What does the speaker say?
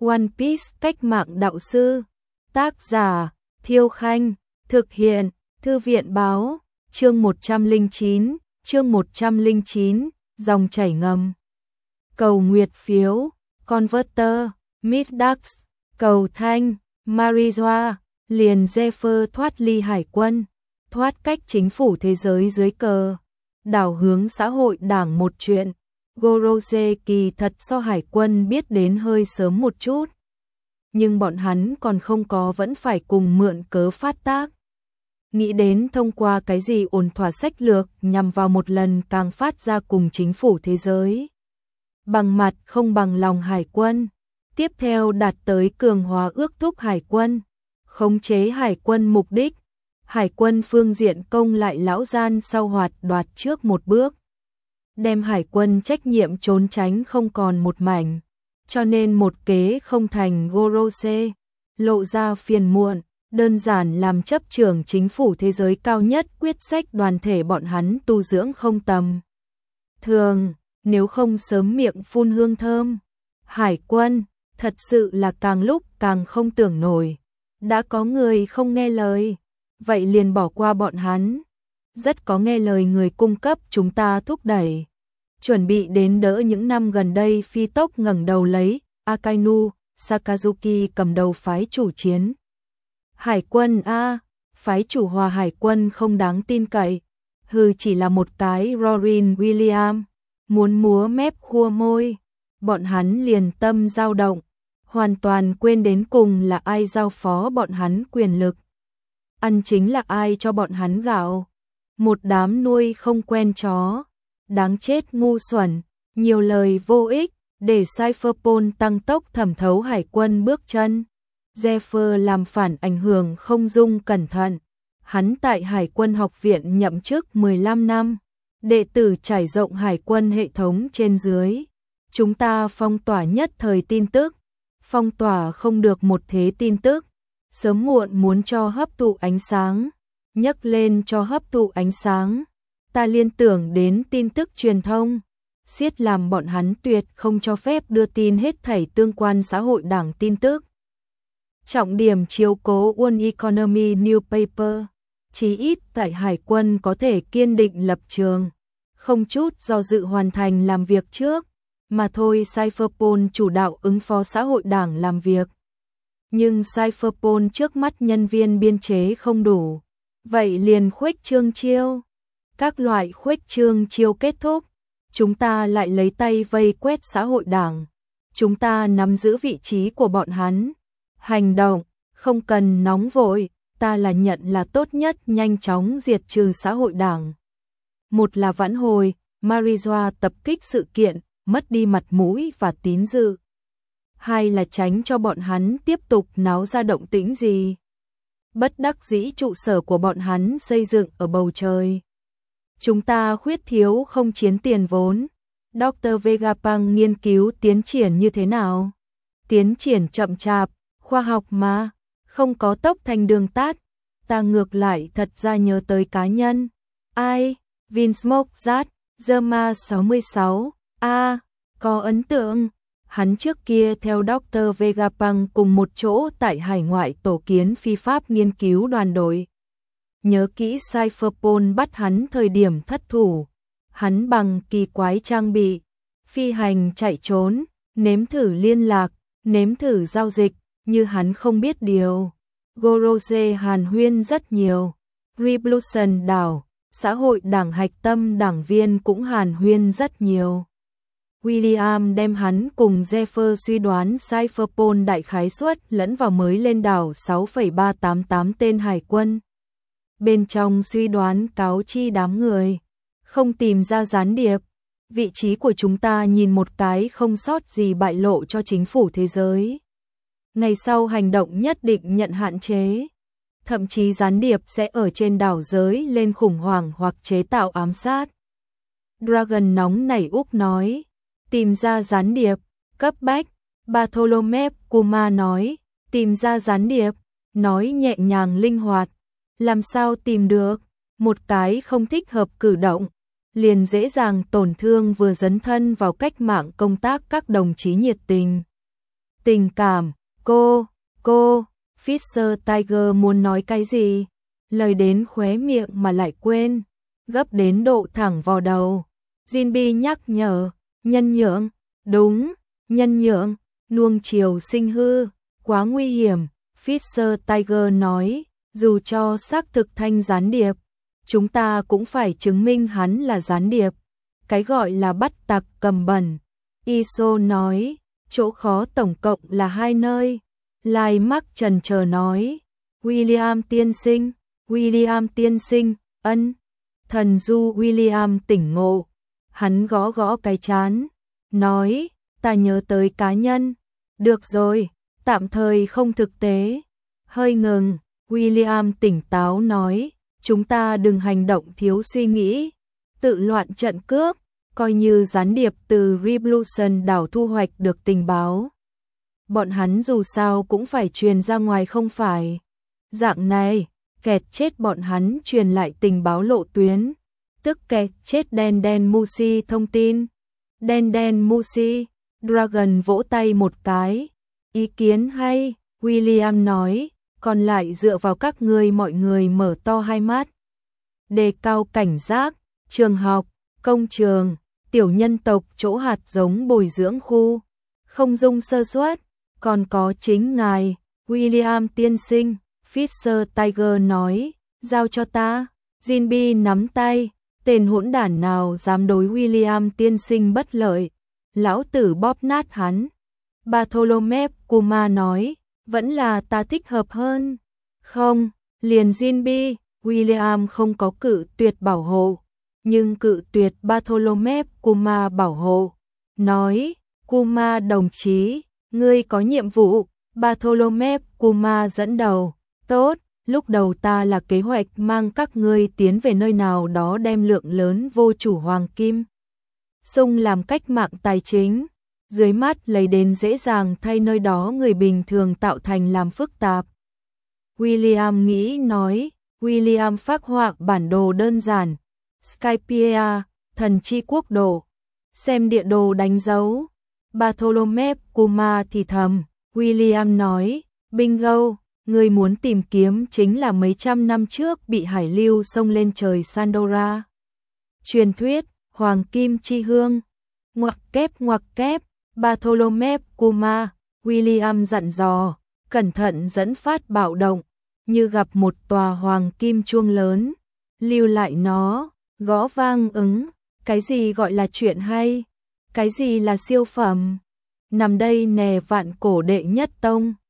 One Piece cách mạng đạo sư. Tác giả Thiêu Khanh. Thực hiện Thư viện báo. Chương 109, dòng chảy ngầm. Cầu nguyệt phiếu, Converter, Midax, cầu thanh, Marijoa, liền Zephyr thoát ly hải quân, thoát cách chính phủ thế giới dưới cờ, đảo hướng xã hội đảng một chuyện. Gorose kỳ thật so hải quân biết đến hơi sớm một chút. Nhưng bọn hắn còn không có vẫn phải cùng mượn cớ phát tác. Nghĩ đến thông qua cái gì ổn thỏa sách lược nhằm vào một lần càng phát ra cùng chính phủ thế giới. Bằng mặt không bằng lòng hải quân. Tiếp theo đạt tới cường hóa ước thúc hải quân. Khống chế hải quân mục đích. Hải quân phương diện công lại lão gian sau hoạt đoạt trước một bước. Đem hải quân trách nhiệm trốn tránh không còn một mảnh. Cho nên một kế không thành Gorose. Lộ ra phiền muộn. Đơn giản làm chấp trưởng chính phủ thế giới cao nhất quyết sách đoàn thể bọn hắn tu dưỡng không tầm thường, nếu không sớm miệng phun hương thơm. Hải quân, thật sự là càng lúc càng không tưởng nổi. Đã có người không nghe lời, vậy liền bỏ qua bọn hắn. Rất có nghe lời người cung cấp chúng ta thúc đẩy. Chuẩn bị đến đỡ những năm gần đây phi tốc ngẩng đầu lấy, Akainu, Sakazuki cầm đầu phái chủ chiến. Hải quân a, phái chủ hòa hải quân không đáng tin cậy. Hừ, chỉ là một cái Rorin William, muốn múa mép khua môi. Bọn hắn liền tâm dao động, hoàn toàn quên đến cùng là ai giao phó bọn hắn quyền lực. Ăn chính là ai cho bọn hắn gạo. Một đám nuôi không quen chó. Đáng chết ngu xuẩn, nhiều lời vô ích, để Cypherpol tăng tốc thẩm thấu hải quân bước chân. Zephyr làm phản ảnh hưởng không dung cẩn thận. Hắn tại Hải quân học viện nhậm chức 15 năm. Đệ tử trải rộng hải quân hệ thống trên dưới. Chúng ta phong tỏa nhất thời tin tức. Phong tỏa không được một thế tin tức. Sớm muộn muốn cho hấp thụ ánh sáng. Nhấc lên cho hấp thụ ánh sáng. Ta liên tưởng đến tin tức truyền thông. Siết làm bọn hắn tuyệt không cho phép đưa tin hết thảy tương quan xã hội đảng tin tức. Trọng điểm chiếu cố One Economy Newspaper, chí ít tại hải quân có thể kiên định lập trường, không chút do dự hoàn thành làm việc trước, mà thôi Cypherpol chủ đạo ứng phó xã hội đảng làm việc. Nhưng Cypherpol trước mắt nhân viên biên chế không đủ, vậy liền khuếch trương chiêu. Các loại khuếch trương chiêu kết thúc, chúng ta lại lấy tay vây quét xã hội đảng, chúng ta nắm giữ vị trí của bọn hắn. Hành động, không cần nóng vội, ta là nhận là tốt nhất nhanh chóng diệt trừ xã hội đảng. Một là vãn hồi, Marijoa tập kích sự kiện, mất đi mặt mũi và tín dự. Hai là tránh cho bọn hắn tiếp tục náo ra động tĩnh gì. Bất đắc dĩ trụ sở của bọn hắn xây dựng ở bầu trời. Chúng ta khuyết thiếu không chiến tiền vốn. Dr. Vegapunk nghiên cứu tiến triển như thế nào? Tiến triển chậm chạp. Khoa học mà, không có tốc thành đường tắt. Ta ngược lại thật ra nhớ tới cá nhân. Ai? Vinsmoke Zat, Zerma 66. Có ấn tượng. Hắn trước kia theo Dr. Vegapunk cùng một chỗ tại hải ngoại tổ kiến phi pháp nghiên cứu đoàn đội. Nhớ kỹ Cypherpol bắt hắn thời điểm thất thủ. Hắn bằng kỳ quái trang bị, phi hành chạy trốn, nếm thử liên lạc, nếm thử giao dịch. Như hắn không biết điều. Gorose hàn huyên rất nhiều. Revolution đảo, xã hội đảng hạch tâm đảng viên cũng hàn huyên rất nhiều. William đem hắn cùng Zephyr suy đoán Cypherpol đại khái suất lẫn vào mới lên đảo 6,388 tên hải quân. Bên trong suy đoán cáo chi đám người. Không tìm ra gián điệp. Vị trí của chúng ta nhìn một cái không sót gì bại lộ cho chính phủ thế giới. Ngày sau hành động nhất định nhận hạn chế. Thậm chí gián điệp sẽ ở trên đảo giới lên khủng hoảng hoặc chế tạo ám sát. Dragon nóng nảy Úc nói. Tìm ra gián điệp, cấp bách. Bartholomew Kuma nói. Tìm ra gián điệp, nói nhẹ nhàng linh hoạt. Làm sao tìm được? Một cái không thích hợp cử động, liền dễ dàng tổn thương vừa dấn thân vào cách mạng công tác các đồng chí nhiệt tình. Tình cảm, cô, Fisher Tiger muốn nói cái gì? Lời đến khóe miệng mà lại quên, gấp đến độ thẳng vào đầu. Jinbi nhắc nhở, nhân nhượng, đúng, nhân nhượng, nuông chiều sinh hư, quá nguy hiểm. Fisher Tiger nói, dù cho xác thực Thanh gián điệp, chúng ta cũng phải chứng minh hắn là gián điệp. Cái gọi là bắt tặc cầm bẩn. Iso nói, chỗ khó tổng cộng là 2 nơi. Lai Mark chần chờ nói, William tiên sinh, ân. Thần du William tỉnh ngộ, hắn gõ gõ cái trán, nói, ta nhớ tới cá nhân. Được rồi, tạm thời không thực tế. Hơi ngừng, William tỉnh táo nói, chúng ta đừng hành động thiếu suy nghĩ, tự loạn trận cướp, coi như gián điệp từ Revolution đảo thu hoạch được tình báo. Bọn hắn dù sao cũng phải truyền ra ngoài không phải. Dạng này, kẹt chết bọn hắn truyền lại tình báo lộ tuyến, tức kẹt chết đen Musi thông tin. Đen Musi, Dragon vỗ tay một cái. Ý kiến hay, William nói, còn lại dựa vào các ngươi mọi người mở to hai mắt. Đề cao cảnh giác, trường học, công trường, tiểu nhân tộc chỗ hạt giống bồi dưỡng khu, không dung sơ suất, còn có chính ngài, William tiên sinh, Fisher Tiger nói, giao cho ta. Jinbi nắm tay, tên hỗn đản nào dám đối William tiên sinh bất lợi, lão tử bóp nát hắn. Bartholomew Kuma nói, vẫn là ta thích hợp hơn. Không, liền Jinbi, William không có cự tuyệt bảo hộ, nhưng cự tuyệt Bartholomew Kuma bảo hộ. Nói, Kuma đồng chí, ngươi có nhiệm vụ. Bartholomew Kuma dẫn đầu, tốt, lúc đầu ta là kế hoạch mang các ngươi tiến về nơi nào đó đem lượng lớn vô chủ hoàng kim sung làm cách mạng tài chính, dưới mắt lấy đến dễ dàng thay nơi đó người bình thường tạo thành làm phức tạp. William nghĩ nói, William phác họa bản đồ đơn giản, Skypiea, thần chi quốc độ, xem địa đồ đánh dấu. Bartholomew Kuma thì thầm, William nói, bingo, người muốn tìm kiếm chính là mấy trăm năm trước bị hải lưu xông lên trời Sandora. Truyền thuyết, Hoàng Kim Chi Hương, ngoặc kép, Bartholomew Kuma, William dặn dò, cẩn thận dẫn phát bạo động, như gặp một tòa hoàng kim chuông lớn, lưu lại nó, gõ vang ứng, cái gì gọi là chuyện hay, cái gì là siêu phẩm, nằm đây nè vạn cổ đệ nhất tông.